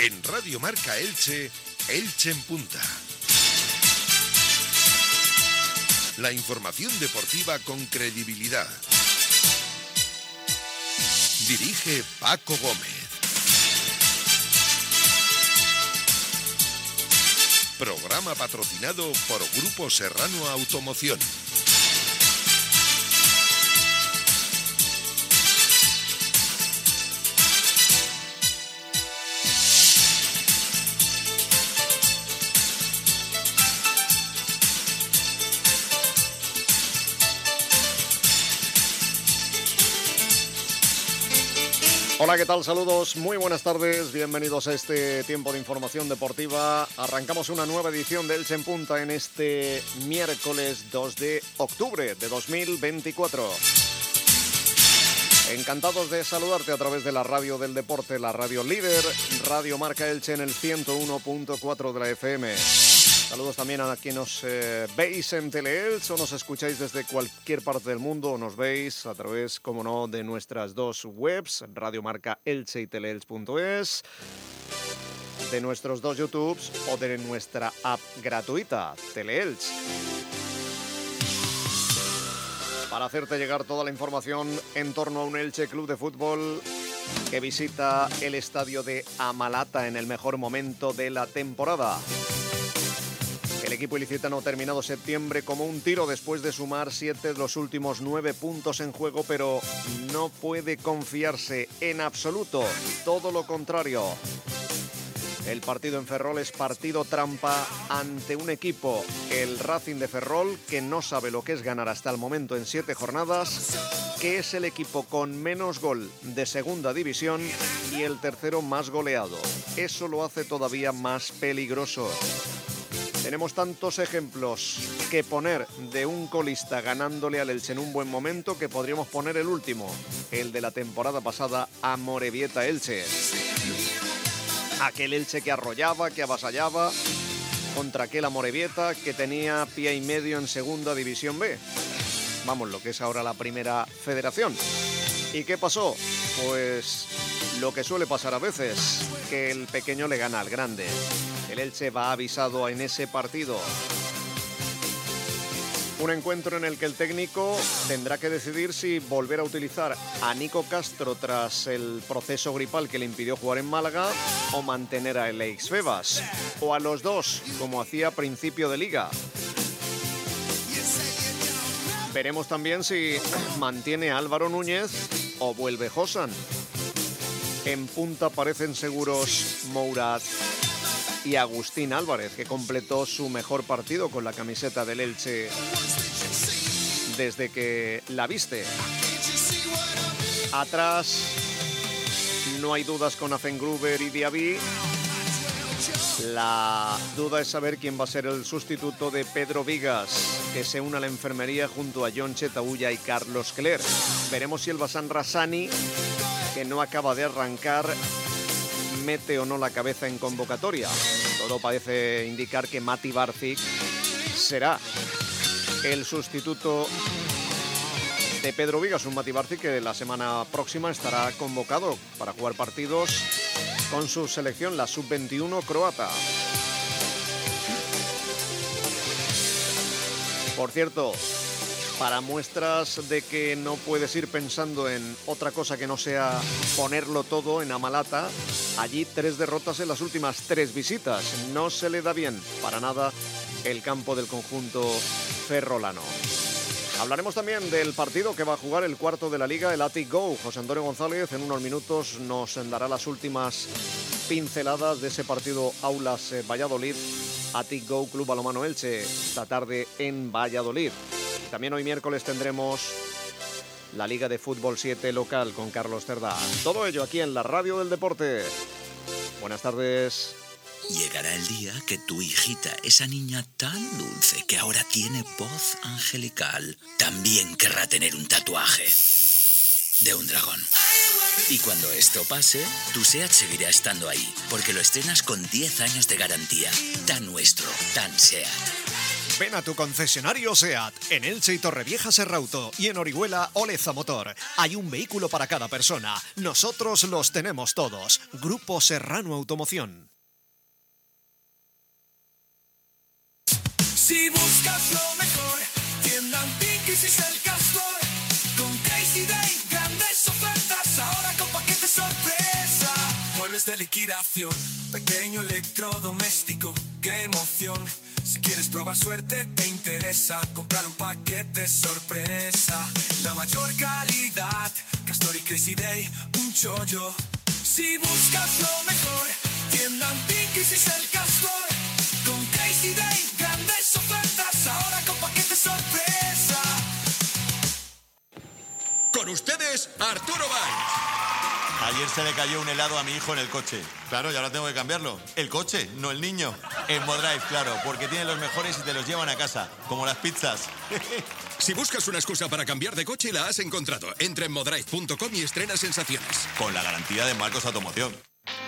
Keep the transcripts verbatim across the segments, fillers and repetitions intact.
En Radio Marca Elche, Elche en Punta. La información deportiva con credibilidad. Dirige Paco Gómez. Programa patrocinado por Grupo Serrano Automoción. Hola, ¿qué tal? Saludos, muy buenas tardes, bienvenidos a este tiempo de información deportiva. Arrancamos una nueva edición de Elche en Punta en este miércoles dos de octubre de dos mil veinticuatro. Encantados de saludarte a través de la radio del deporte, la radio líder, Radio Marca Elche en el ciento uno punto cuatro de la F M. Saludos también a quienes nos eh, veis en Teleelch o nos escucháis desde cualquier parte del mundo o nos veis a través, como no, de nuestras dos webs, Radio Marca Elche y teleelch punto es, de nuestros dos YouTubes o de nuestra app gratuita, Teleelch. Para hacerte llegar toda la información en torno a un Elche Club de Fútbol que visita el estadio de Amalata en el mejor momento de la temporada. El equipo ilicitano ha terminado septiembre como un tiro después de sumar siete de los últimos nueve puntos en juego, pero no puede confiarse en absoluto, todo lo contrario. El partido en Ferrol es partido trampa ante un equipo, el Racing de Ferrol, que no sabe lo que es ganar hasta el momento en siete jornadas, que es el equipo con menos gol de segunda división y el tercero más goleado. Eso lo hace todavía más peligroso. Tenemos tantos ejemplos que poner de un colista ganándole al Elche en un buen momento que podríamos poner el último, el de la temporada pasada, Amorebieta Elche. Aquel Elche que arrollaba, que avasallaba contra aquel Amorebieta que tenía pie y medio en segunda división B. Vamos, lo que es ahora la primera federación. ¿Y qué pasó? Pues lo que suele pasar a veces, que el pequeño le gana al grande. El Elche va avisado en ese partido. Un encuentro en el que el técnico tendrá que decidir si volver a utilizar a Nico Castro tras el proceso gripal que le impidió jugar en Málaga o mantener a Alex Febas. O a los dos, como hacía a principio de liga. Veremos también si mantiene a Álvaro Núñez o vuelve Josan. En punta parecen seguros Mourad y Agustín Álvarez, que completó su mejor partido con la camiseta del Elche desde que la viste. Atrás no hay dudas con Afengruber y Diaby. La duda es saber quién va a ser el sustituto de Pedro Vigas, que se une a la enfermería junto a John Chetaulla y Carlos Cler. Veremos si el Basan Rassani, que no acaba de arrancar, mete o no la cabeza en convocatoria. Todo parece indicar que Mati Barcic será el sustituto de Pedro Vigas, un Mati Barcic que la semana próxima estará convocado para jugar partidos con su selección, la sub veintiuno croata. Por cierto, para muestras de que no puedes ir pensando en otra cosa que no sea ponerlo todo en Amalata, allí tres derrotas en las últimas tres visitas. No se le da bien para nada el campo del conjunto ferrolano. Hablaremos también del partido que va a jugar el cuarto de la Liga, el Athletic Go. José Antonio González en unos minutos nos dará las últimas pinceladas de ese partido Aulas Valladolid, Athletic Go Club Balonmano Elche, esta tarde en Valladolid. También hoy miércoles tendremos la Liga de Fútbol siete local con Carlos Cerdá. Todo ello aquí en la Radio del Deporte. Buenas tardes. Llegará el día que tu hijita, esa niña tan dulce que ahora tiene voz angelical, también querrá tener un tatuaje de un dragón. Y cuando esto pase, tu SEAT seguirá estando ahí, porque lo estrenas con diez años de garantía. Tan nuestro, tan SEAT. Ven a tu concesionario SEAT, en Elche y Torrevieja Serrauto, y en Orihuela Oleza Motor. Hay un vehículo para cada persona. Nosotros los tenemos todos. Grupo Serrano Automoción. Si buscas lo mejor, tienda Antiquis y el Castor. Con Crazy Day, grandes ofertas, ahora con paquete sorpresa. Muebles de liquidación, pequeño electrodoméstico, qué emoción. Si quieres probar suerte, te interesa comprar un paquete sorpresa. La mayor calidad, Castor y Crazy Day, un chollo. Si buscas lo mejor, tienda Antiquis y el Castor. Con Crazy Day, grandes ofertas, ahora con paquete sorpresa. Con ustedes, Arturo Valls. Ayer se le cayó un helado a mi hijo en el coche. Claro, y ahora tengo que cambiarlo. El coche, no el niño. En Modrive, claro, porque tienen los mejores y te los llevan a casa, como las pizzas. Si buscas una excusa para cambiar de coche, la has encontrado. Entra en modrive punto com y estrena sensaciones. Con la garantía de Marcos Automoción.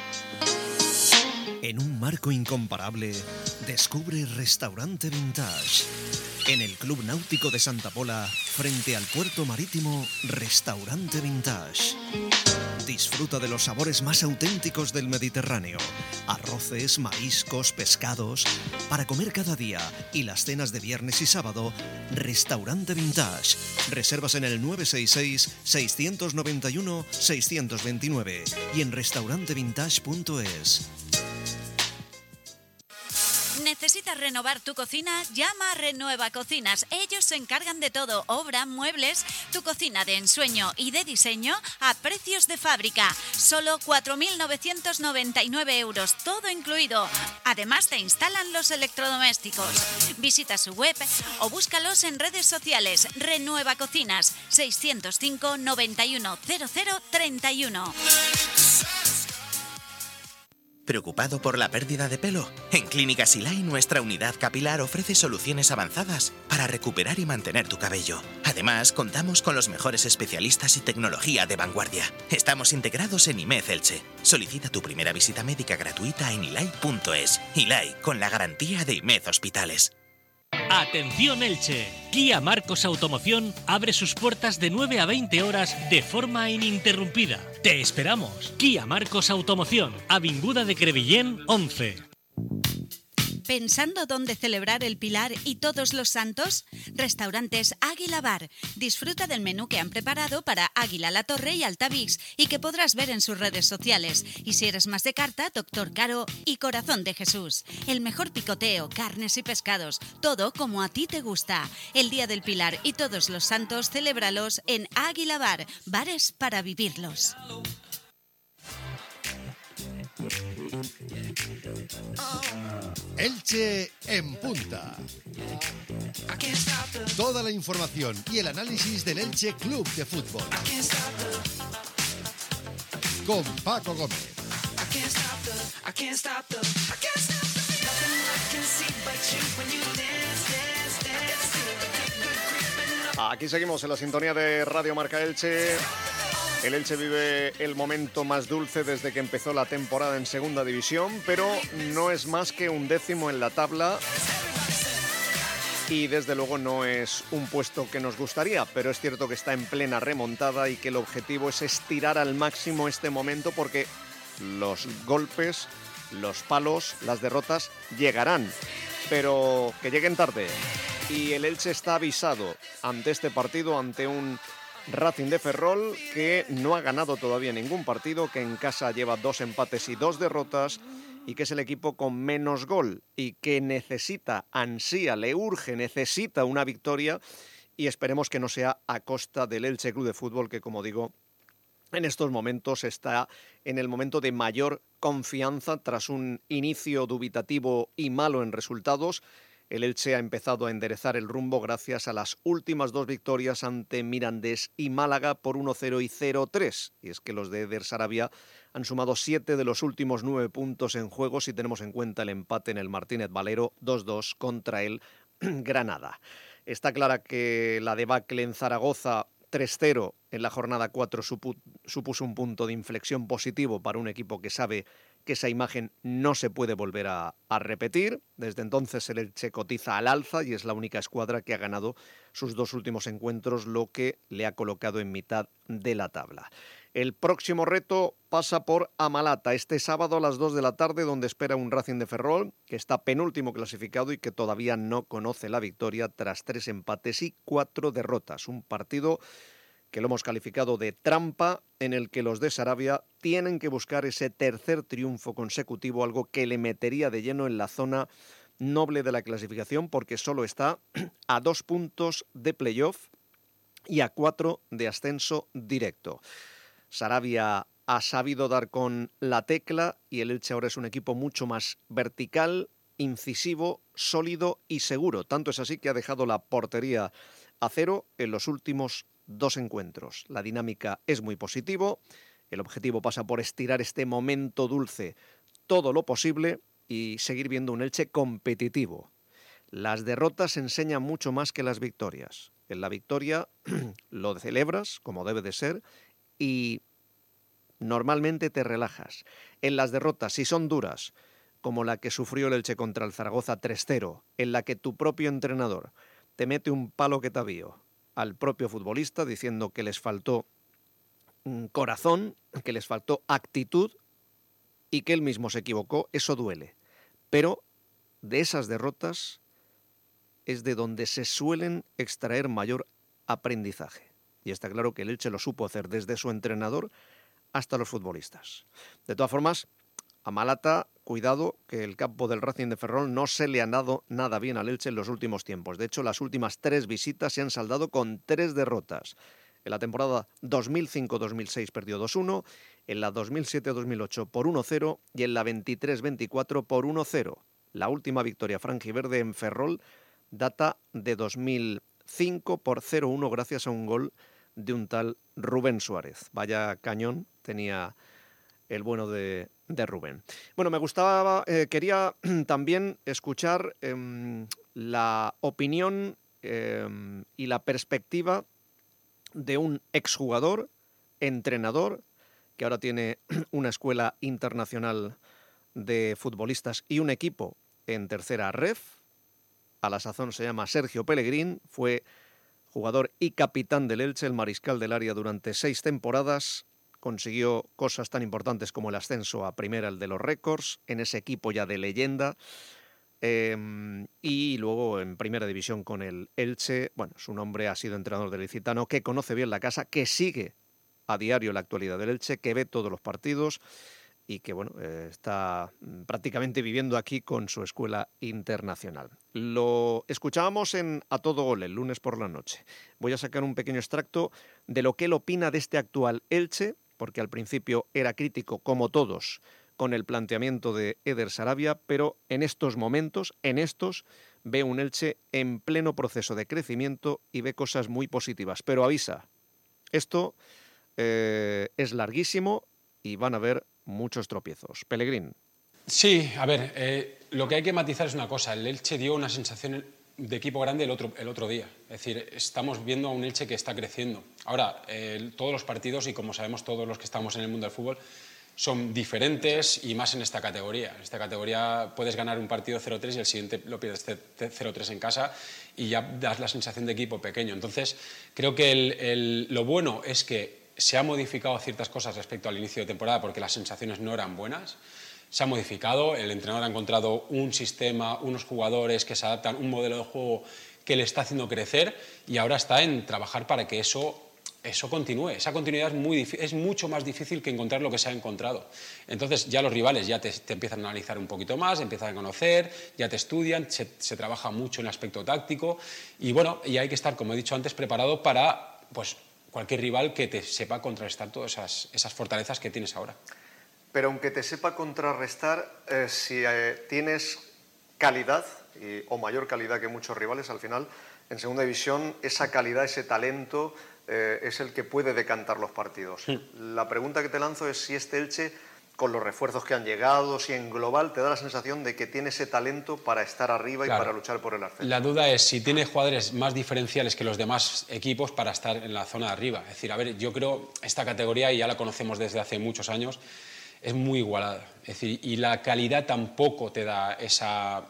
En un marco incomparable, descubre Restaurante Vintage. En el Club Náutico de Santa Pola, frente al puerto marítimo, Restaurante Vintage. Disfruta de los sabores más auténticos del Mediterráneo. Arroces, mariscos, pescados. Para comer cada día y las cenas de viernes y sábado, Restaurante Vintage. Reservas en el nueve seis seis, seis nueve uno, seis dos nueve y en restaurante vintage punto es. ¿Necesitas renovar tu cocina? Llama a Renueva Cocinas. Ellos se encargan de todo, obra, muebles, tu cocina de ensueño y de diseño a precios de fábrica. Solo cuatro mil novecientos noventa y nueve euros, todo incluido. Además te instalan los electrodomésticos. Visita su web o búscalos en redes sociales. Renueva Cocinas, seiscientos cinco, noventa y uno, cero cero, treinta y uno. ¿Preocupado por la pérdida de pelo? En Clínica Silay nuestra unidad capilar ofrece soluciones avanzadas para recuperar y mantener tu cabello. Además, contamos con los mejores especialistas y tecnología de vanguardia. Estamos integrados en I M E D Elche. Solicita tu primera visita médica gratuita en ilay punto es. Ilay, con la garantía de I M E D Hospitales. Atención Elche, Kia Marcos Automoción abre sus puertas de nueve a veinte horas de forma ininterrumpida. Te esperamos. Kia Marcos Automoción, Avinguda de Crevillén once. ¿Pensando dónde celebrar el Pilar y Todos los Santos? Restaurantes Águila Bar. Disfruta del menú que han preparado para Águila La Torre y Altavix y que podrás ver en sus redes sociales. Y si eres más de carta, Doctor Caro y Corazón de Jesús. El mejor picoteo, carnes y pescados. Todo como a ti te gusta. El Día del Pilar y Todos los Santos, celébralos en Águila Bar. Bares para vivirlos. Elche en punta. Toda la información y el análisis del Elche Club de Fútbol. Con Paco Gómez. Aquí seguimos en la sintonía de Radio Marca Elche. El Elche vive el momento más dulce desde que empezó la temporada en Segunda División, pero no es más que un décimo en la tabla y desde luego no es un puesto que nos gustaría, pero es cierto que está en plena remontada y que el objetivo es estirar al máximo este momento porque los golpes, los palos, las derrotas llegarán, pero que lleguen tarde. Y el Elche está avisado ante este partido, ante un Racing de Ferrol que no ha ganado todavía ningún partido, que en casa lleva dos empates y dos derrotas y que es el equipo con menos gol y que necesita, ansía, le urge, necesita una victoria y esperemos que no sea a costa del Elche Club de Fútbol que, como digo, en estos momentos está en el momento de mayor confianza tras un inicio dubitativo y malo en resultados. El Elche ha empezado a enderezar el rumbo gracias a las últimas dos victorias ante Mirandés y Málaga por uno cero y cero tres. Y es que los de Eder Sarabia han sumado siete de los últimos nueve puntos en juego si tenemos en cuenta el empate en el Martínez Valero dos dos contra el Granada. Está clara que la debacle en Zaragoza tres cero en la jornada cuatro supu- supuso un punto de inflexión positivo para un equipo que sabe que esa imagen no se puede volver a, a repetir. Desde entonces el Elche cotiza al alza y es la única escuadra que ha ganado sus dos últimos encuentros, lo que le ha colocado en mitad de la tabla. El próximo reto pasa por Amalata, este sábado a las dos de la tarde, donde espera un Racing de Ferrol, que está penúltimo clasificado y que todavía no conoce la victoria tras tres empates y cuatro derrotas. Un partido que lo hemos calificado de trampa, en el que los de Sarabia tienen que buscar ese tercer triunfo consecutivo, algo que le metería de lleno en la zona noble de la clasificación, porque solo está a dos puntos de playoff y a cuatro de ascenso directo. Sarabia ha sabido dar con la tecla y el Elche ahora es un equipo mucho más vertical, incisivo, sólido y seguro. Tanto es así que ha dejado la portería a cero en los últimos dos encuentros. La dinámica es muy positivo. El objetivo pasa por estirar este momento dulce todo lo posible y seguir viendo un Elche competitivo. Las derrotas enseñan mucho más que las victorias. En la victoria lo celebras, como debe de ser, y normalmente te relajas. En las derrotas, si son duras, como la que sufrió el Elche contra el Zaragoza tres cero, en la que tu propio entrenador te mete un palo que tavío al propio futbolista diciendo que les faltó corazón, que les faltó actitud y que él mismo se equivocó, eso duele. Pero de esas derrotas es de donde se suelen extraer mayor aprendizaje. Y está claro que el Elche lo supo hacer desde su entrenador hasta los futbolistas. De todas formas, a Amalata, cuidado, que el campo del Racing de Ferrol no se le ha dado nada bien al Elche en los últimos tiempos. De hecho, las últimas tres visitas se han saldado con tres derrotas. En la temporada dos mil cinco dos mil seis perdió dos uno, en la dos mil siete dos mil ocho por uno cero y en la veintitrés veinticuatro por uno cero. La última victoria franjiverde en Ferrol data de dos mil cinco por cero uno gracias a un gol de un tal Rubén Suárez. Vaya cañón tenía el bueno de, de Rubén. Bueno, me gustaba, eh, quería también escuchar eh, la opinión eh, y la perspectiva de un exjugador, entrenador, que ahora tiene una escuela internacional de futbolistas y un equipo en tercera ref. A la sazón se llama Sergio Pellegrín, fue jugador y capitán del Elche, el mariscal del área durante seis temporadas. Consiguió cosas tan importantes como el ascenso a primera, el de los récords, en ese equipo ya de leyenda. Eh, y luego en primera división con el Elche. Bueno, su nombre ha sido entrenador del Licitano, que conoce bien la casa, que sigue a diario la actualidad del Elche, que ve todos los partidos y que bueno eh, está prácticamente viviendo aquí con su escuela internacional. Lo escuchábamos en A Todo Gol el lunes por la noche. Voy a sacar un pequeño extracto de lo que él opina de este actual Elche, porque al principio era crítico, como todos, con el planteamiento de Eder Sarabia, pero en estos momentos, en estos, ve un Elche en pleno proceso de crecimiento y ve cosas muy positivas. Pero avisa, esto eh, es larguísimo y van a haber muchos tropiezos. Pellegrín. Sí, a ver, eh, lo que hay que matizar es una cosa. El Elche dio una sensación de equipo grande el otro, el otro día. Es decir, estamos viendo a un Elche que está creciendo. Ahora, eh, todos los partidos, y como sabemos todos los que estamos en el mundo del fútbol, son diferentes y más en esta categoría. En esta categoría puedes ganar un partido cero tres y el siguiente lo pierdes cero tres en casa y ya das la sensación de equipo pequeño. Entonces, creo que el, el, lo bueno es que se han modificado ciertas cosas respecto al inicio de temporada porque las sensaciones no eran buenas. Se ha modificado, el entrenador ha encontrado un sistema, unos jugadores que se adaptan, un modelo de juego que le está haciendo crecer y ahora está en trabajar para que eso... eso continúe. Esa continuidad es, muy, es mucho más difícil que encontrar lo que se ha encontrado. Entonces ya los rivales ya te, te empiezan a analizar un poquito más, empiezan a conocer, ya te estudian, se, se trabaja mucho en el aspecto táctico y bueno, y hay que estar, como he dicho antes, preparado para pues, cualquier rival que te sepa contrarrestar todas esas, esas fortalezas que tienes ahora. Pero aunque te sepa contrarrestar, eh, si eh, tienes calidad y, o mayor calidad que muchos rivales, al final, en segunda división, esa calidad, ese talento... Eh, es el que puede decantar los partidos. Sí. La pregunta que te lanzo es si este Elche, con los refuerzos que han llegado, si en global te da la sensación de que tiene ese talento para estar arriba claro. y para luchar por el ascenso. La duda es si tiene jugadores más diferenciales que los demás equipos para estar en la zona de arriba. Es decir, a ver, yo creo esta categoría, y ya la conocemos desde hace muchos años, es muy igualada. Es decir, y la calidad tampoco te da esa,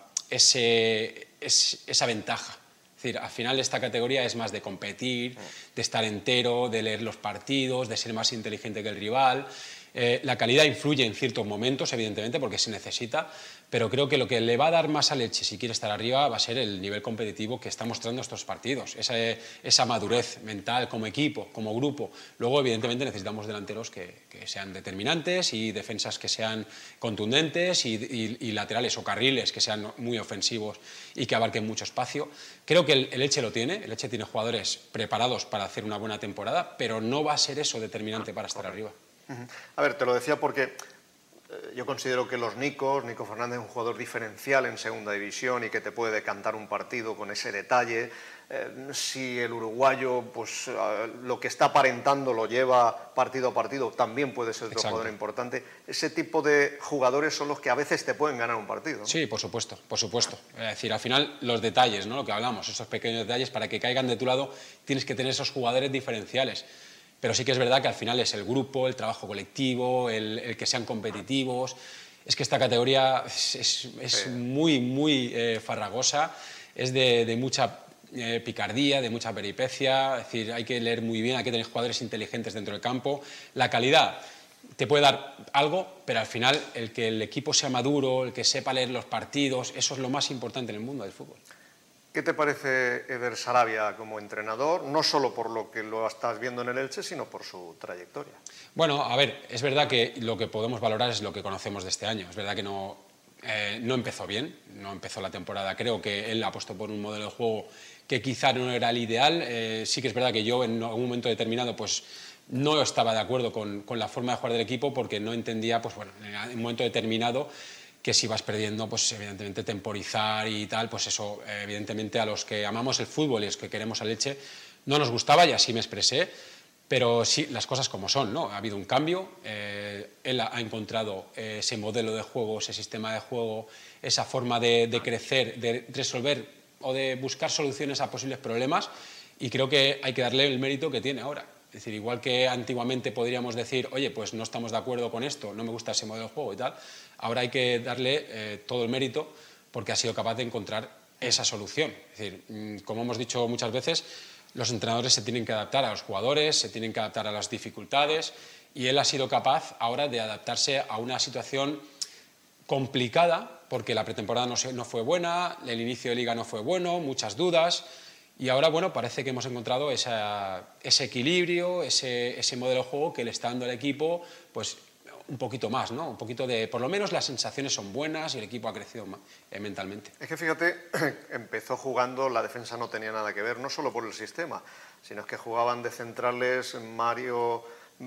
ese, es, esa ventaja. Es decir, al final esta categoría es más de competir, de estar entero, de leer los partidos, de ser más inteligente que el rival. Eh, la calidad influye en ciertos momentos, evidentemente, porque se necesita, pero creo que lo que le va a dar más al Elche si quiere estar arriba va a ser el nivel competitivo que está mostrando estos partidos, esa, esa madurez mental como equipo, como grupo. Luego, evidentemente, necesitamos delanteros que, que sean determinantes y defensas que sean contundentes y, y, y laterales o carriles que sean muy ofensivos y que abarquen mucho espacio. Creo que el, el Elche lo tiene, el Elche tiene jugadores preparados para hacer una buena temporada, pero no va a ser eso determinante para estar arriba. A ver, te lo decía porque yo considero que los Nicos, Nico Fernández es un jugador diferencial en segunda división y que te puede decantar un partido con ese detalle. Eh, si el uruguayo, pues lo que está aparentando lo lleva partido a partido, también puede ser otro jugador importante. Ese tipo de jugadores son los que a veces te pueden ganar un partido, ¿no? Sí, por supuesto, por supuesto. Es decir, al final los detalles, ¿no? Lo que hablamos, esos pequeños detalles, para que caigan de tu lado tienes que tener esos jugadores diferenciales. Pero sí que es verdad que al final es el grupo, el trabajo colectivo, el, el que sean competitivos. Es que esta categoría es, es, es sí. muy, muy eh, farragosa, es de, de mucha eh, picardía, de mucha peripecia. Es decir, hay que leer muy bien, hay que tener jugadores inteligentes dentro del campo. La calidad te puede dar algo, pero al final el que el equipo sea maduro, el que sepa leer los partidos, eso es lo más importante en el mundo del fútbol. ¿Qué te parece Eder Sarabia como entrenador? No solo por lo que lo estás viendo en el Elche, sino por su trayectoria. Bueno, a ver, es verdad que lo que podemos valorar es lo que conocemos de este año. Es verdad que no, eh, no empezó bien, no empezó la temporada. Creo que él apostó por un modelo de juego que quizá no era el ideal. Eh, sí que es verdad que yo en algún momento determinado pues, no estaba de acuerdo con, con la forma de jugar del equipo porque no entendía, pues bueno, en un momento determinado, que si vas perdiendo, pues evidentemente temporizar y tal, pues eso, evidentemente a los que amamos el fútbol y los que queremos al Elche, no nos gustaba y así me expresé, pero sí, las cosas como son, ¿no? Ha habido un cambio, eh, él ha encontrado ese modelo de juego, ese sistema de juego, esa forma de, de crecer, de resolver o de buscar soluciones a posibles problemas y creo que hay que darle el mérito que tiene ahora. Es decir, igual que antiguamente podríamos decir, oye, pues no estamos de acuerdo con esto, no me gusta ese modelo de juego y tal, ahora hay que darle eh, todo el mérito porque ha sido capaz de encontrar esa solución. Es decir, como hemos dicho muchas veces, los entrenadores se tienen que adaptar a los jugadores, se tienen que adaptar a las dificultades y él ha sido capaz ahora de adaptarse a una situación complicada porque la pretemporada no, se, no fue buena, el inicio de liga no fue bueno, muchas dudas. Y ahora, bueno, parece que hemos encontrado esa, ese equilibrio, ese, ese modelo de juego que le está dando al equipo, pues un poquito más, ¿no? Un poquito de, por lo menos las sensaciones son buenas y el equipo ha crecido más, eh, mentalmente. Es que fíjate, empezó jugando, la defensa no tenía nada que ver, no solo por el sistema, sino es que jugaban de centrales Mario,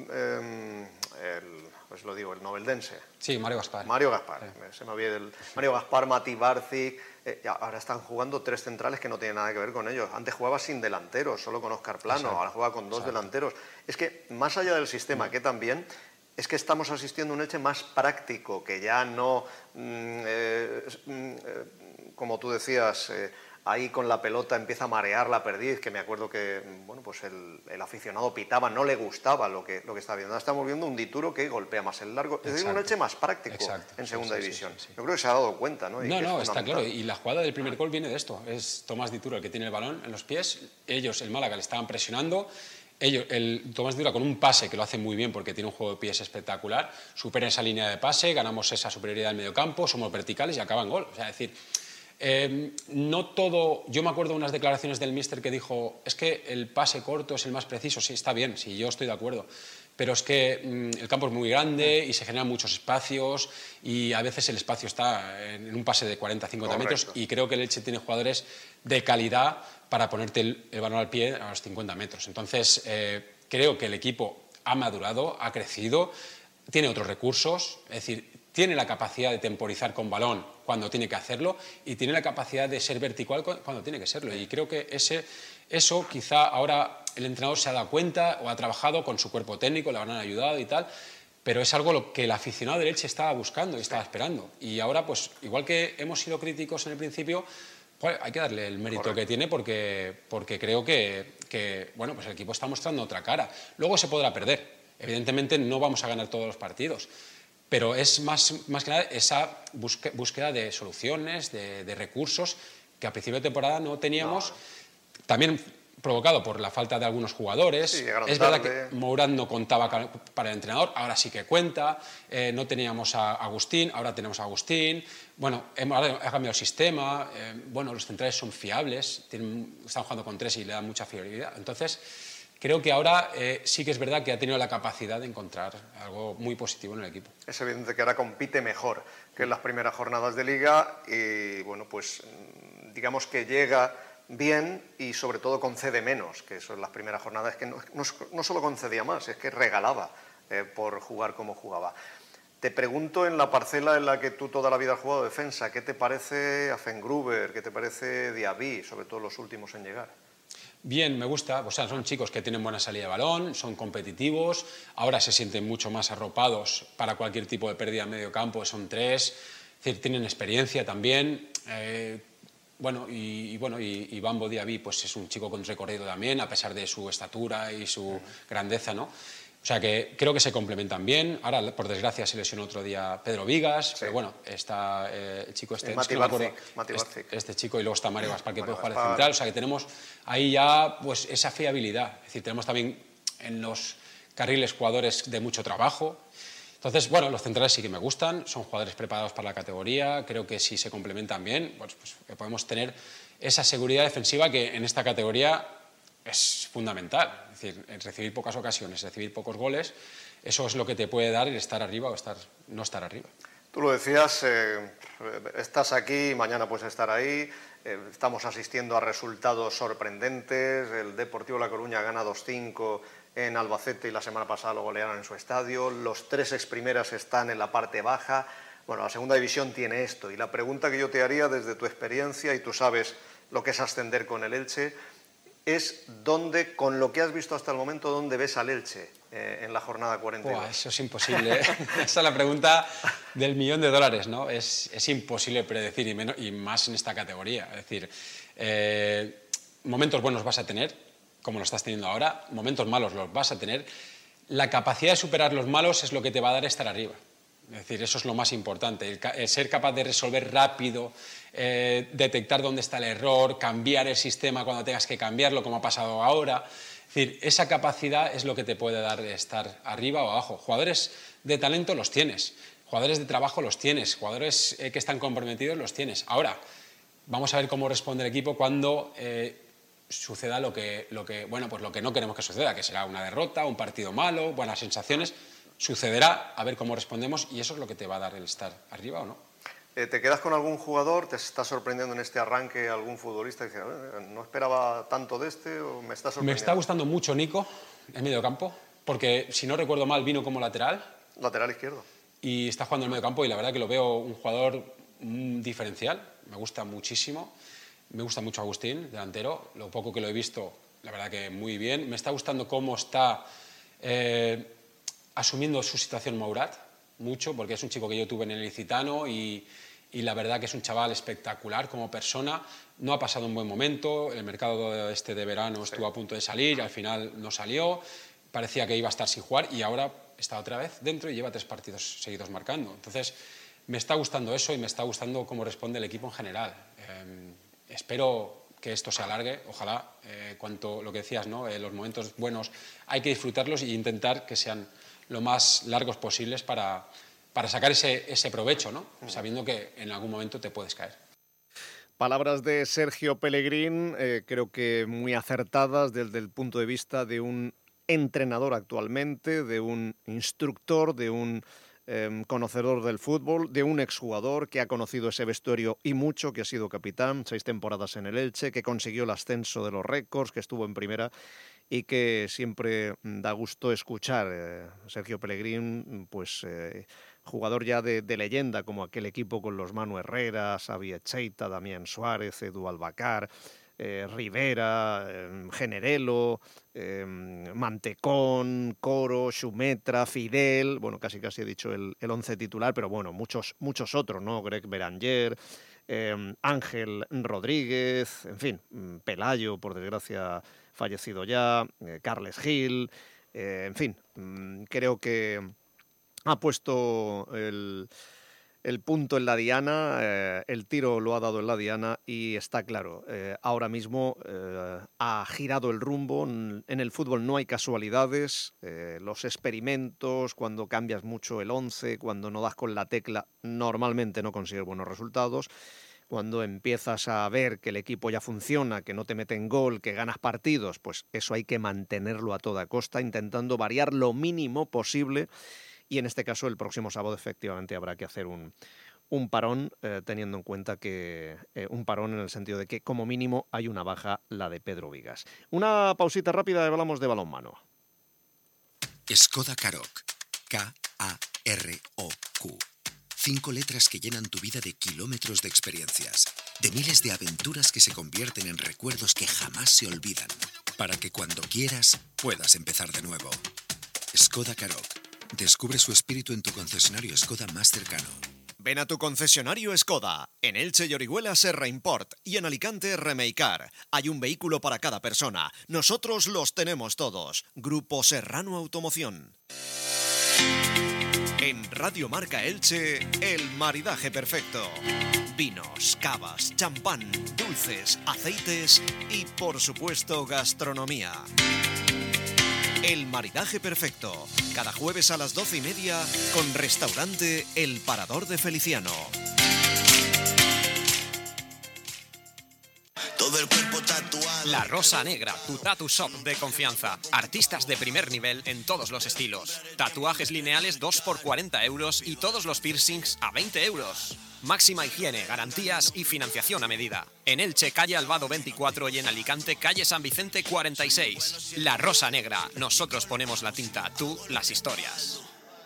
eh, el, pues lo digo, el noveldense. Sí, Mario Gaspar. Mario Gaspar, sí. Se me olvidó el Mario Gaspar, Mati Barci. Eh, ahora están jugando tres centrales que no tienen nada que ver con ellos. Antes jugaba sin delanteros, solo con Óscar Plano, exacto, ahora juega con dos exacto. delanteros. Es que más allá del sistema, que también, es que estamos asistiendo a un Elche más práctico, que ya no, mm, eh, eh, como tú decías, eh, ahí con la pelota empieza a marear la perdiz, que me acuerdo que bueno, pues el, el aficionado pitaba, no le gustaba lo que, lo que estaba viendo. Ahora estamos viendo un Dituro que golpea más el largo, es decir, un Elche más práctico exacto. en segunda sí, sí, división. Sí, sí, sí. Yo creo que se ha dado cuenta, ¿no? Y no, no, está claro, y la jugada del primer gol viene de esto, es Tomás Dituro el que tiene el balón en los pies, ellos, el Málaga, le estaban presionando, ellos, el Tomás Dituro con un pase que lo hace muy bien porque tiene un juego de pies espectacular, supera esa línea de pase, ganamos esa superioridad del mediocampo, somos verticales y acaban gol, o sea, es decir... Eh, no todo, yo me acuerdo de unas declaraciones del míster que dijo, es que el pase corto es el más preciso, sí, está bien, sí, yo estoy de acuerdo, pero es que mmm, el campo es muy grande y se generan muchos espacios y a veces el espacio está en un pase de cuarenta a cincuenta metros y creo que el Elche tiene jugadores de calidad para ponerte el, el balón al pie a los cincuenta metros. Entonces, eh, creo que el equipo ha madurado, ha crecido, tiene otros recursos, es decir, tiene la capacidad de temporizar con balón cuando tiene que hacerlo y tiene la capacidad de ser vertical cuando tiene que serlo. Y creo que ese, eso quizá ahora el entrenador se ha dado cuenta o ha trabajado con su cuerpo técnico, le habrán ayudado y tal, pero es algo lo que el aficionado del Elche estaba buscando y estaba esperando. Y ahora, pues igual que hemos sido críticos en el principio, pues hay que darle el mérito Correcto. que tiene porque, porque creo que, que bueno, pues el equipo está mostrando otra cara. Luego se podrá perder. Evidentemente no vamos a ganar todos los partidos. pero es más, más que nada esa busque, búsqueda de soluciones, de, de recursos que a principio de temporada no teníamos, no. También provocado por la falta de algunos jugadores. Sí, es verdad que Mourad no contaba para el entrenador, ahora sí que cuenta. Eh, no teníamos a Agustín, ahora tenemos a Agustín. Bueno, hemos, ahora ha cambiado el sistema. Eh, bueno, los centrales son fiables, tienen, están jugando con tres y le dan mucha fiabilidad. Entonces, creo que ahora eh, sí que es verdad que ha tenido la capacidad de encontrar algo muy positivo en el equipo. Es evidente que ahora compite mejor que en las primeras jornadas de Liga y, bueno, pues digamos que llega bien y sobre todo concede menos, que eso en las primeras jornadas, es que no, no, no solo concedía más, es que regalaba eh, por jugar como jugaba. Te pregunto, en la parcela en la que tú toda la vida has jugado defensa, ¿qué te parece Affengruber, qué te parece Diaby, sobre todo los últimos en llegar? Bien, me gusta, o sea, son chicos que tienen buena salida de balón, son competitivos, ahora se sienten mucho más arropados para cualquier tipo de pérdida en medio campo, son tres, es decir, tienen experiencia también. Eh, Bueno, y, y, bueno, y, y Bambo Diaby pues es un chico con recorrido también, a pesar de su estatura y su grandeza, ¿no? O sea que creo que se complementan bien. Ahora, por desgracia, se lesionó otro día Pedro Vigas, sí. Pero bueno, está eh, el chico este, eh, Mati es que Barcic, no me acuerdo, este, este chico, y luego está Mario Gaspar, que Mario puede jugar de central. O sea que tenemos ahí ya pues esa fiabilidad. Es decir, tenemos también en los carriles jugadores de mucho trabajo. Entonces, bueno, los centrales sí que me gustan, son jugadores preparados para la categoría, creo que si se complementan bien, pues, pues podemos tener esa seguridad defensiva que en esta categoría es fundamental. Es decir, recibir pocas ocasiones, recibir pocos goles, eso es lo que te puede dar el estar arriba o estar, no estar arriba. Tú lo decías, eh, estás aquí, mañana puedes estar ahí, eh, estamos asistiendo a resultados sorprendentes, el Deportivo La Coruña gana dos cinco en Albacete y la semana pasada lo golearon en su estadio, los tres exprimeras están en la parte baja. Bueno, la segunda división tiene esto, y la pregunta que yo te haría desde tu experiencia, y tú sabes lo que es ascender con el Elche, es dónde, con lo que has visto hasta el momento, ¿dónde ves al Elche eh, en la jornada cuarenta y dos? Buah, eso es imposible, ¿eh? Esa es la pregunta del millón de dólares, ¿no? Es, es imposible predecir, y, menos, y más en esta categoría. Es decir, eh, momentos buenos vas a tener, como lo estás teniendo ahora, momentos malos los vas a tener. La capacidad de superar los malos es lo que te va a dar estar arriba. Es decir, eso es lo más importante, el, el ser capaz de resolver rápido, eh, detectar dónde está el error, cambiar el sistema cuando tengas que cambiarlo, como ha pasado ahora. Es decir, esa capacidad es lo que te puede dar estar arriba o abajo. Jugadores de talento los tienes, jugadores de trabajo los tienes, jugadores eh, que están comprometidos los tienes. Ahora, vamos a ver cómo responde el equipo cuando Eh, suceda lo que, lo que, bueno, pues lo que no queremos que suceda, que será una derrota, un partido malo, buenas sensaciones. Sucederá, a ver cómo respondemos, y eso es lo que te va a dar el estar arriba o no. Eh, ¿Te quedas con algún jugador? ¿Te está sorprendiendo en este arranque algún futbolista? Dice, no esperaba tanto de este, o me está sorprendiendo. Me está gustando mucho Nico en medio campo, porque si no recuerdo mal vino como lateral. Lateral izquierdo. Y está jugando en medio campo, y la verdad que lo veo un jugador un diferencial, me gusta muchísimo. Me gusta mucho Agustín, delantero, lo poco que lo he visto, la verdad que muy bien. Me está gustando cómo está eh, asumiendo su situación Mourad, mucho, porque es un chico que yo tuve en el Ilicitano y, y la verdad que es un chaval espectacular como persona. No ha pasado un buen momento, el mercado este de verano estuvo a punto de salir, al final no salió, parecía que iba a estar sin jugar y ahora está otra vez dentro y lleva tres partidos seguidos marcando. Entonces, me está gustando eso y me está gustando cómo responde el equipo en general. Eh, Espero que esto se alargue, ojalá, eh, cuanto lo que decías, ¿no? Eh, los momentos buenos hay que disfrutarlos e intentar que sean lo más largos posibles para, para sacar ese, ese provecho, ¿no? Sabiendo que en algún momento te puedes caer. Palabras de Sergio Pellegrín, eh, creo que muy acertadas desde el punto de vista de un entrenador actualmente, de un instructor, de un Eh, conocedor del fútbol, de un exjugador que ha conocido ese vestuario y mucho, que ha sido capitán, seis temporadas en el Elche, que consiguió el ascenso de los récords, que estuvo en primera y que siempre da gusto escuchar. Eh, Sergio Pellegrín, pues eh, jugador ya de, de leyenda, como aquel equipo con los Manu Herrera, Xavi Echeita, Damián Suárez, Edu Albacar, Eh, Rivera, eh, Generelo, eh, Mantecón, Coro, Xumetra, Fidel, bueno, casi casi he dicho el, el once titular, pero bueno, muchos, muchos otros, ¿no? Greg Beranger, eh, Ángel Rodríguez, en fin, Pelayo, por desgracia, fallecido ya, eh, Carles Gil, eh, en fin, creo que ha puesto el, el punto en la diana, eh, el tiro lo ha dado en la diana y está claro, eh, ahora mismo eh, ha girado el rumbo. En el fútbol no hay casualidades, eh, los experimentos, cuando cambias mucho el once, cuando no das con la tecla, normalmente no consigues buenos resultados. Cuando empiezas a ver que el equipo ya funciona, que no te meten gol, que ganas partidos, pues eso hay que mantenerlo a toda costa, intentando variar lo mínimo posible. Y en este caso, el próximo sábado, efectivamente, habrá que hacer un, un parón, eh, teniendo en cuenta que eh, un parón en el sentido de que, como mínimo, hay una baja, la de Pedro Vigas. Una pausita rápida y hablamos de balonmano. Skoda Karoq. K A R O Q. Cinco letras que llenan tu vida de kilómetros de experiencias, de miles de aventuras que se convierten en recuerdos que jamás se olvidan, para que cuando quieras puedas empezar de nuevo. Skoda Karoq. Descubre su espíritu en tu concesionario Skoda más cercano. Ven a tu concesionario Skoda. En Elche y Orihuela Serra Import y en Alicante Remeicar. Hay un vehículo para cada persona. Nosotros los tenemos todos. Grupo Serrano Automoción. En Radio Marca Elche, el maridaje perfecto. Vinos, cavas, champán, dulces, aceites y, por supuesto, gastronomía. El maridaje perfecto. Cada jueves a las doce y media con restaurante El Parador de Feliciano. Todo el cuerpo tatuado. La Rosa Negra, tu tattoo shop de confianza. Artistas de primer nivel en todos los estilos. Tatuajes lineales dos por cuarenta euros y todos los piercings a veinte euros. Máxima higiene, garantías y financiación a medida. En Elche, calle Albado veinticuatro y en Alicante, calle San Vicente cuarenta y seis. La Rosa Negra. Nosotros ponemos la tinta, tú las historias.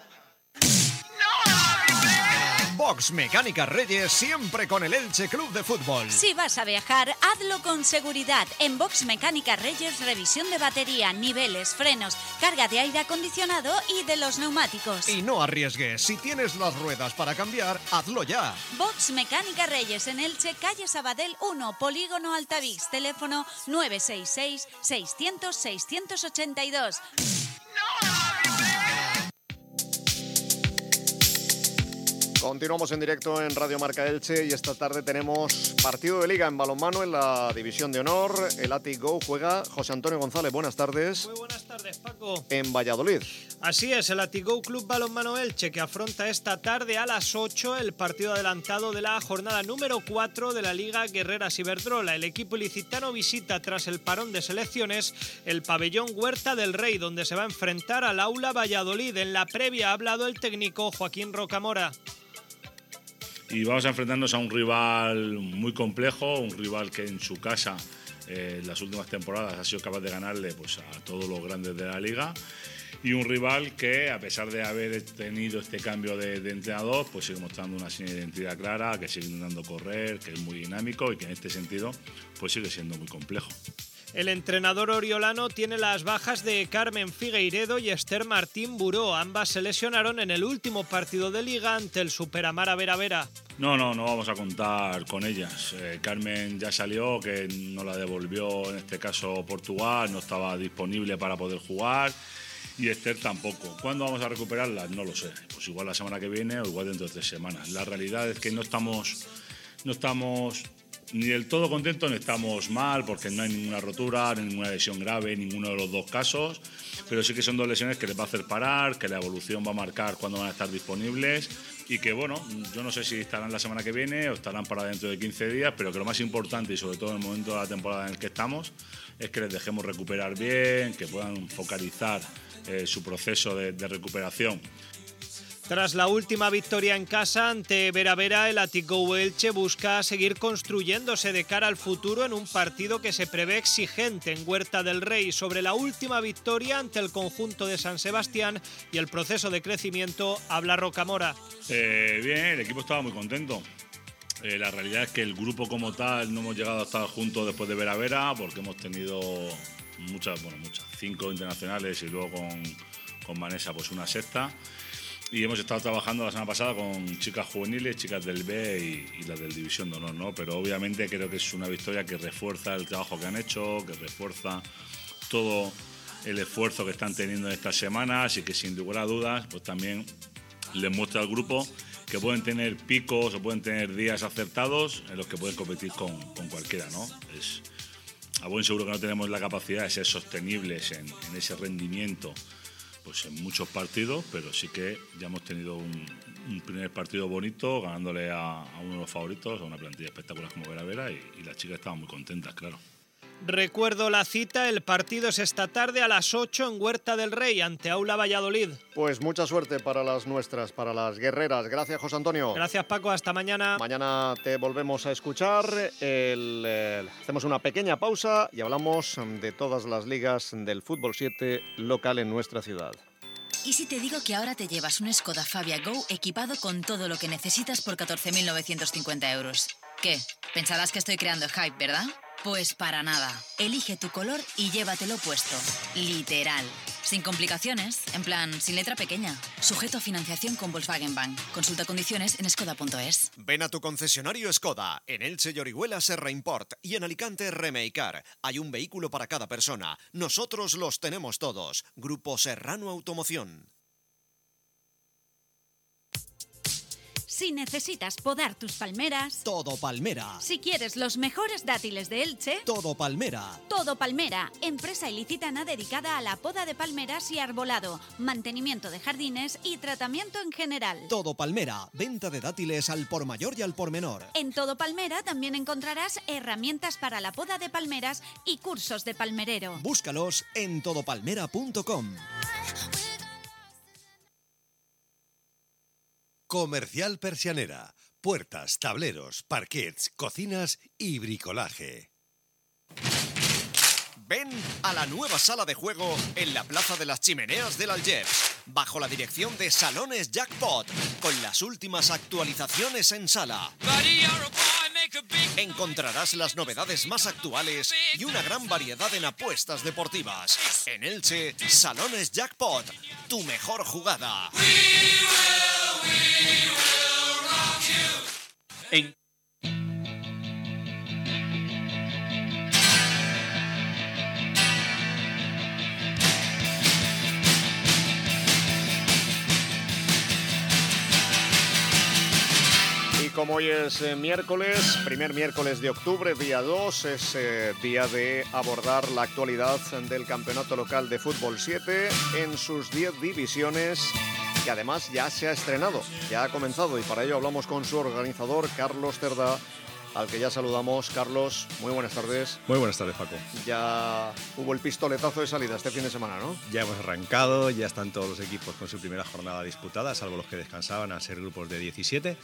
Box Mecánica Reyes, siempre con el Elche Club de Fútbol. Si vas a viajar, hazlo con seguridad. En Box Mecánica Reyes, revisión de batería, niveles, frenos, carga de aire acondicionado y de los neumáticos. Y no arriesgues, si tienes las ruedas para cambiar, hazlo ya. Box Mecánica Reyes en Elche, calle Sabadell uno, Polígono Altavix, teléfono nueve seis seis, seiscientos, seiscientos ochenta y dos. Continuamos en directo en Radio Marca Elche y esta tarde tenemos partido de Liga en balonmano en la División de Honor. El Athletic Go juega José Antonio González. Buenas tardes. Muy buenas tardes, Paco. En Valladolid. Así es, el Athletic Go Club Balonmano Elche que afronta esta tarde a las ocho el partido adelantado de la jornada número cuatro de la Liga Guerreras Iberdrola. El equipo ilicitano visita tras el parón de selecciones el pabellón Huerta del Rey, donde se va a enfrentar al Aula Valladolid. En la previa ha hablado el técnico Joaquín Rocamora. Y vamos a enfrentarnos a un rival muy complejo, un rival que en su casa eh, en las últimas temporadas ha sido capaz de ganarle pues, a todos los grandes de la liga, y un rival que, a pesar de haber tenido este cambio de, de entrenador, pues sigue mostrando una señal de identidad clara, que sigue intentando correr, que es muy dinámico y que en este sentido pues sigue siendo muy complejo. El entrenador oriolano tiene las bajas de Carmen Figueiredo y Esther Martín Buró. Ambas se lesionaron en el último partido de Liga ante el Superamara Vera Vera. No, no, no vamos a contar con ellas. Eh, Carmen ya salió, que no la devolvió en este caso Portugal, no estaba disponible para poder jugar. Y Esther tampoco. ¿Cuándo vamos a recuperarlas? No lo sé. Pues igual la semana que viene o igual dentro de tres semanas. La realidad es que no estamos... No estamos ni del todo contentos ni estamos mal, porque no hay ninguna rotura, ninguna lesión grave en ninguno de los dos casos, pero sí que son dos lesiones que les va a hacer parar, que la evolución va a marcar cuándo van a estar disponibles y que, bueno, yo no sé si estarán la semana que viene o estarán para dentro de quince días, pero que lo más importante, y sobre todo en el momento de la temporada en el que estamos, es que les dejemos recuperar bien, que puedan focalizar eh, su proceso de, de recuperación. Tras la última victoria en casa ante Vera Vera, el Athletic Go Elche busca seguir construyéndose de cara al futuro en un partido que se prevé exigente en Huerta del Rey. Sobre la última victoria ante el conjunto de San Sebastián y el proceso de crecimiento, habla Rocamora. Eh, bien, el equipo estaba muy contento. Eh, la realidad es que el grupo como tal no hemos llegado a estar juntos después de Vera Vera, porque hemos tenido muchas, bueno, muchas, cinco internacionales y luego con, con Vanessa pues una sexta. Y hemos estado trabajando la semana pasada con chicas juveniles, chicas del B y, y las del División de Honor, ¿no? Pero obviamente creo que es una victoria que refuerza el trabajo que han hecho, que refuerza todo el esfuerzo que están teniendo en estas semanas y que sin lugar a dudas pues también les muestra al grupo que pueden tener picos o pueden tener días acertados en los que pueden competir con, con cualquiera, ¿no? Es, a buen seguro que no tenemos la capacidad de ser sostenibles en, en ese rendimiento pues en muchos partidos, pero sí que ya hemos tenido un, un primer partido bonito, ganándole a, a uno de los favoritos, a una plantilla espectacular como Vera Vera, y, y las chicas estaban muy contentas, claro. Recuerdo la cita, el partido es esta tarde a las ocho en Huerta del Rey, ante Aula Valladolid. Pues mucha suerte para las nuestras, para las guerreras. Gracias, José Antonio. Gracias, Paco. Hasta mañana. Mañana te volvemos a escuchar. El, el, hacemos una pequeña pausa y hablamos de todas las ligas del fútbol siete local en nuestra ciudad. ¿Y si te digo que ahora te llevas un Skoda Fabia Go equipado con todo lo que necesitas por catorce mil novecientos cincuenta euros? ¿Qué? Pensarás que estoy creando hype, ¿verdad? Pues para nada. Elige tu color y llévatelo puesto. Literal. Sin complicaciones, en plan, sin letra pequeña. Sujeto a financiación con Volkswagen Bank. Consulta condiciones en skoda punto es. Ven a tu concesionario Skoda. En Elche y Orihuela Serra Import y en Alicante Remeicar. Hay un vehículo para cada persona. Nosotros los tenemos todos. Grupo Serrano Automoción. Si necesitas podar tus palmeras, Todo Palmera. si quieres los mejores dátiles de Elche, Todo Palmera. Todo Palmera, empresa ilicitana dedicada a la poda de palmeras y arbolado, mantenimiento de jardines y tratamiento en general. Todo Palmera. Venta de dátiles al por mayor y al por menor. En Todo Palmera también encontrarás herramientas para la poda de palmeras y cursos de palmerero. Búscalos en todo palmera punto com. Comercial Persianera. Puertas, tableros, parquets, cocinas y bricolaje. Ven a la nueva sala de juego en la Plaza de las Chimeneas del Algeps, bajo la dirección de Salones Jackpot, con las últimas actualizaciones en sala. Encontrarás las novedades más actuales y una gran variedad en apuestas deportivas. En Elche, Salones Jackpot, tu mejor jugada. En Y como hoy es eh, miércoles, primer miércoles de octubre, día dos, es eh, día de abordar la actualidad del Campeonato Local de Fútbol siete en sus diez divisiones, que además ya se ha estrenado, ya ha comenzado, y para ello hablamos con su organizador, Carlos Cerdá, al que ya saludamos. Carlos, muy buenas tardes. Muy buenas tardes, Paco. Ya hubo el pistoletazo de salida este fin de semana, ¿no? Ya hemos arrancado, ya están todos los equipos con su primera jornada disputada, salvo los que descansaban, al ser grupos de diecisiete.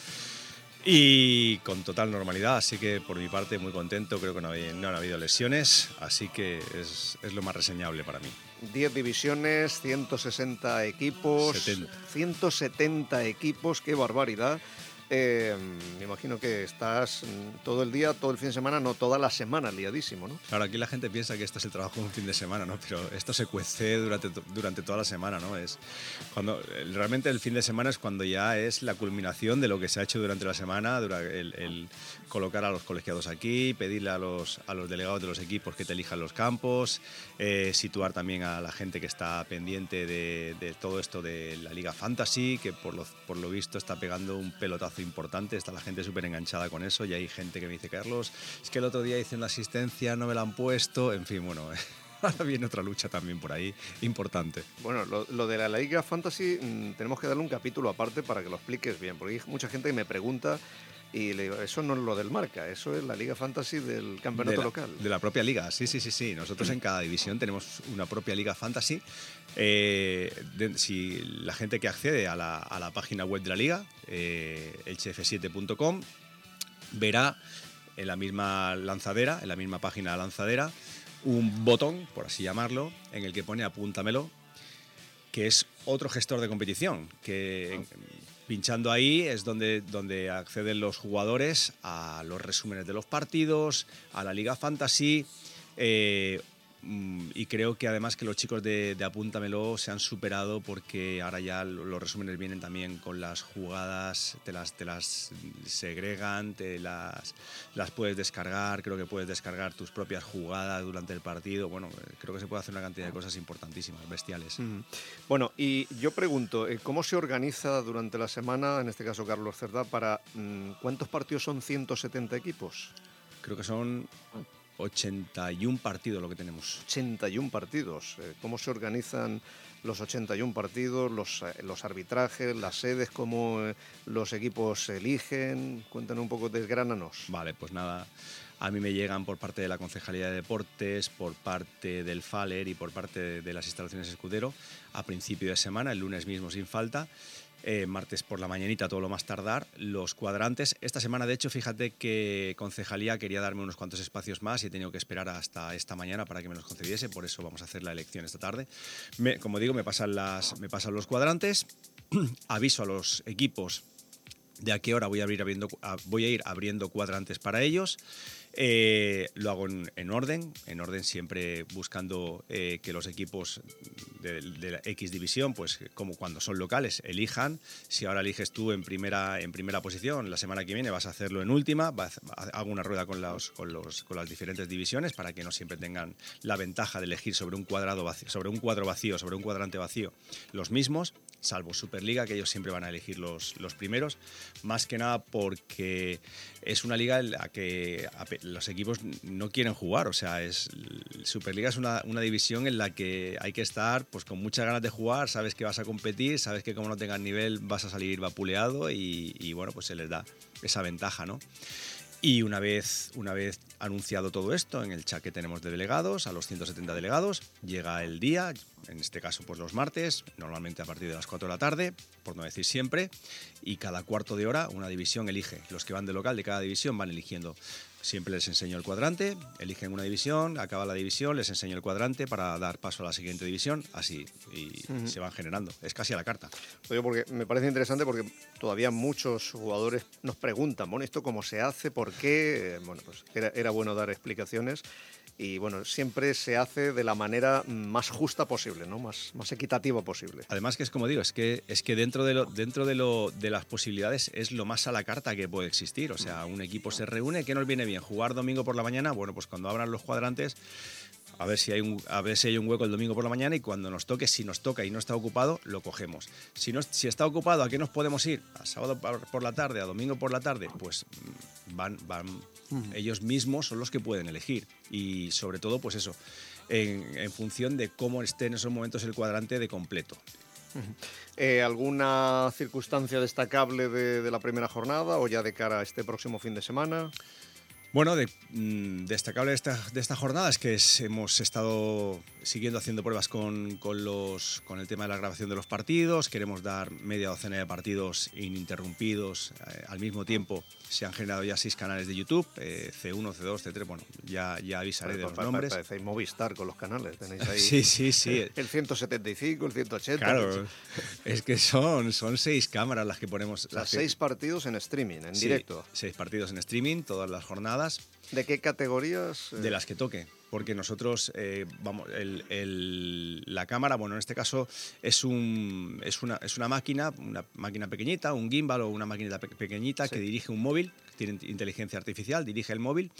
Y con total normalidad, así que por mi parte muy contento, creo que no, hay, no han habido lesiones, así que es, es lo más reseñable para mí. diez divisiones, ciento sesenta equipos, setenta. ciento setenta equipos, qué barbaridad. Eh, me imagino que estás todo el día, todo el fin de semana, no toda la semana, liadísimo, ¿no? Claro, aquí la gente piensa que esto es el trabajo de un fin de semana, ¿no? Pero esto se cuece durante, durante toda la semana, ¿no? Es cuando, realmente el fin de semana es cuando ya es la culminación de lo que se ha hecho durante la semana, el, el colocar a los colegiados aquí, pedirle a los, a los delegados de los equipos que te elijan los campos, eh, situar también a la gente que está pendiente de, de todo esto de la Liga Fantasy, que por lo, por lo visto está pegando un pelotazo importante, está la gente súper enganchada con eso, y hay gente que me dice, Carlos, es que el otro día hice una asistencia, no me la han puesto, en fin, bueno, ahora viene otra lucha también por ahí, importante. Bueno, lo, lo de la Liga Fantasy mmm, tenemos que darle un capítulo aparte para que lo expliques bien, porque hay mucha gente que me pregunta y le digo, eso no es lo del Marca, eso es la Liga Fantasy del campeonato de la, local. De la propia liga, sí, sí, sí, sí. Nosotros en cada división tenemos una propia Liga Fantasy. Eh, de, si la gente que accede a la, a la página web de la liga, eh, elche efe siete punto com, verá en la misma lanzadera, en la misma página lanzadera, un botón, por así llamarlo, en el que pone apúntamelo, que es otro gestor de competición, que pinchando ahí es donde, donde acceden los jugadores a los resúmenes de los partidos, a la Liga Fantasy, eh, y creo que además que los chicos de, de Apúntamelo se han superado porque ahora ya los resúmenes vienen también con las jugadas, te las, te las segregan, te las, las puedes descargar, creo que puedes descargar tus propias jugadas durante el partido. Bueno, creo que se puede hacer una cantidad de cosas importantísimas, bestiales. Mm. Bueno, y yo pregunto, ¿cómo se organiza durante la semana, en este caso Carlos Cerdá, para cuántos partidos son ciento setenta equipos? Creo que son ochenta y un partidos lo que tenemos. ochenta y un partidos. ¿Cómo se organizan los ochenta y un partidos, los, los arbitrajes, las sedes, cómo los equipos se eligen? Cuéntanos un poco, desgránanos. Vale, pues nada, a mí me llegan por parte de la Concejalía de Deportes, por parte del Faller y por parte de las instalaciones Escudero a principio de semana, el lunes mismo sin falta. Eh, martes por la mañanita, todo lo más tardar, los cuadrantes. Esta semana, de hecho, fíjate que Concejalía quería darme unos cuantos espacios más y he tenido que esperar hasta esta mañana para que me los concediese, por eso vamos a hacer la elección esta tarde. Me, como digo, me pasan, las, me pasan los cuadrantes, aviso a los equipos de a qué hora voy a, abrir abriendo, voy a ir abriendo cuadrantes para ellos. Eh, lo hago en, en orden, en orden siempre buscando eh, que los equipos de, de la X división, pues como cuando son locales, elijan. Si ahora eliges tú en primera, en primera posición, la semana que viene vas a hacerlo en última, vas, hago una rueda con, los, con, los, con las diferentes divisiones para que no siempre tengan la ventaja de elegir sobre un, cuadrado vacío, sobre un cuadro vacío, sobre un cuadrante vacío, los mismos, salvo Superliga, que ellos siempre van a elegir los, los primeros, más que nada porque es una liga en la que los equipos no quieren jugar, o sea, es Superliga es una, una división en la que hay que estar pues con muchas ganas de jugar, sabes que vas a competir, sabes que como no tengas nivel vas a salir vapuleado y, y bueno, pues se les da esa ventaja, ¿no? Y una vez, una vez anunciado todo esto en el chat que tenemos de delegados, a los ciento setenta delegados, llega el día, en este caso pues los martes, normalmente a partir de las cuatro de la tarde, por no decir siempre, y cada cuarto de hora una división elige. Los que van de local de cada división van eligiendo. Siempre les enseño el cuadrante, eligen una división, acaba la división, les enseño el cuadrante para dar paso a la siguiente división, así, y uh-huh. se van generando. Es casi a la carta. Oye, porque me parece interesante porque todavía muchos jugadores nos preguntan, bueno, ¿esto cómo se hace? ¿Por qué? Bueno, pues era, era bueno dar explicaciones. Y bueno, siempre se hace de la manera más justa posible, ¿no? Más, más equitativa posible. Además que es como digo, es que, es que dentro, de, lo, dentro de, lo, de las posibilidades es lo más a la carta que puede existir. O sea, un equipo se reúne, ¿qué nos viene bien? ¿Jugar domingo por la mañana? Bueno, pues cuando abran los cuadrantes, a ver si hay un, a ver si hay un hueco el domingo por la mañana y cuando nos toque, si nos toca y no está ocupado, lo cogemos. Si, no, si está ocupado, ¿a qué nos podemos ir? ¿A sábado por la tarde, a domingo por la tarde? Pues van... van Uh-huh. Ellos mismos son los que pueden elegir y sobre todo pues eso en, en función de cómo esté en esos momentos el cuadrante de completo. Uh-huh. eh, ¿Alguna circunstancia destacable de, de la primera jornada o ya de cara a este próximo fin de semana? Bueno, de, mmm, destacable de esta, de esta jornada es que es, hemos estado siguiendo haciendo pruebas con, con, los, con el tema de la grabación de los partidos. Queremos dar media docena de partidos ininterrumpidos eh, al mismo tiempo. Se han generado ya seis canales de YouTube, eh, C uno, C dos, C tres, bueno, ya, ya avisaré bueno, de los pa, nombres. Parecéis Movistar con los canales, tenéis ahí sí, sí, sí. el ciento setenta y cinco, el ciento ochenta. Claro, es que son, son seis cámaras las que ponemos. O sea, las seis que... partidos en streaming, en sí, directo. Seis partidos en streaming, todas las jornadas. ¿De qué categorías? De las que toque. Porque nosotros, eh, vamos, el, el, la cámara, bueno, en este caso es, un, es, una, es una máquina, una máquina pequeñita, un gimbal o una máquina pe- pequeñita sí. que dirige un móvil, que tiene inteligencia artificial, dirige el móvil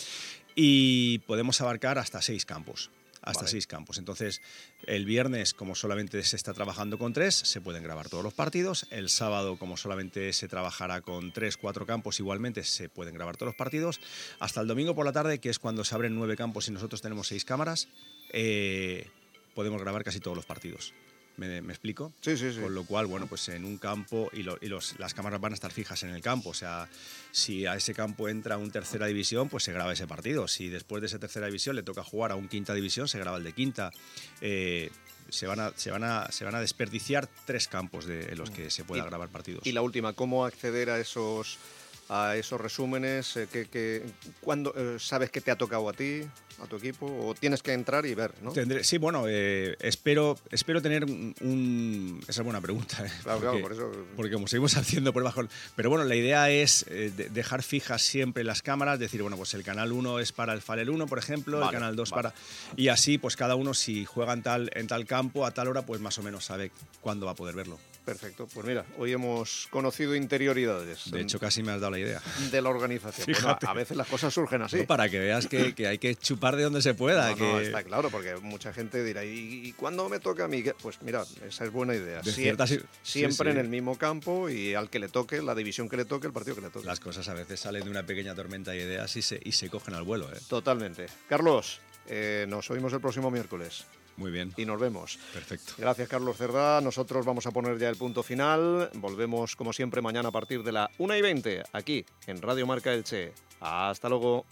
y podemos abarcar hasta seis campos. Hasta vale. seis campos. Entonces, el viernes, como solamente se está trabajando con tres, se pueden grabar todos los partidos. El sábado, como solamente se trabajará con tres, cuatro campos, igualmente se pueden grabar todos los partidos. Hasta el domingo por la tarde, que es cuando se abren nueve campos y nosotros tenemos seis cámaras, eh, podemos grabar casi todos los partidos. ¿Me, me explico? Sí, sí, sí. Con lo cual, bueno, pues en un campo, y, lo, y los, las cámaras van a estar fijas en el campo, o sea, si a ese campo entra un tercera división, pues se graba ese partido. Si después de esa tercera división le toca jugar a un quinta división, se graba el de quinta. Eh, se, van a, se, van a, se van a desperdiciar tres campos de, en los que se pueda y, grabar partidos. Y la última, ¿cómo acceder a esos... a esos resúmenes? Eh, que, que, ¿Cuándo eh, sabes que te ha tocado a ti, a tu equipo? ¿O tienes que entrar y ver, no? Tendré, sí, bueno, eh, espero, espero tener un, un... Esa es buena pregunta. ¿eh? Claro, porque, claro, por eso... Porque como seguimos haciendo por bajo... Pero bueno, la idea es eh, de, dejar fijas siempre las cámaras, decir, bueno, pues el canal uno es para el Farel uno, por ejemplo, vale, el canal dos vale. para... Y así, pues cada uno, si juega en tal, en tal campo, a tal hora, pues más o menos sabe cuándo va a poder verlo. Perfecto, pues mira, hoy hemos conocido interioridades. De hecho, casi me has dado la idea. De la organización. Bueno, a veces las cosas surgen así. No, para que veas que, que hay que chupar de donde se pueda. No, que... no, está claro, porque mucha gente dirá, ¿y, y cuándo me toca a mí? Pues mira, esa es buena idea. Sie ciertas... Siempre sí, sí. en el mismo campo y al que le toque, la división que le toque, el partido que le toque. Las cosas a veces salen de una pequeña tormenta de ideas y se, y se cogen al vuelo. ¿eh? Totalmente. Carlos, eh, nos oímos el próximo miércoles. Muy bien. Y nos vemos. Perfecto. Gracias, Carlos Cerdá. Nosotros vamos a poner ya el punto final. Volvemos, como siempre, mañana a partir de la una y veinte, aquí, en Radio Marca Elche. Hasta luego.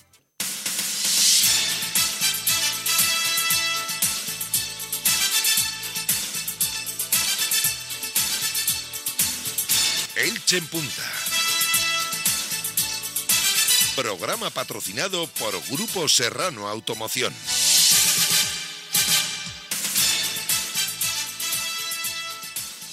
Elche en Punta. Programa patrocinado por Grupo Serrano Automoción.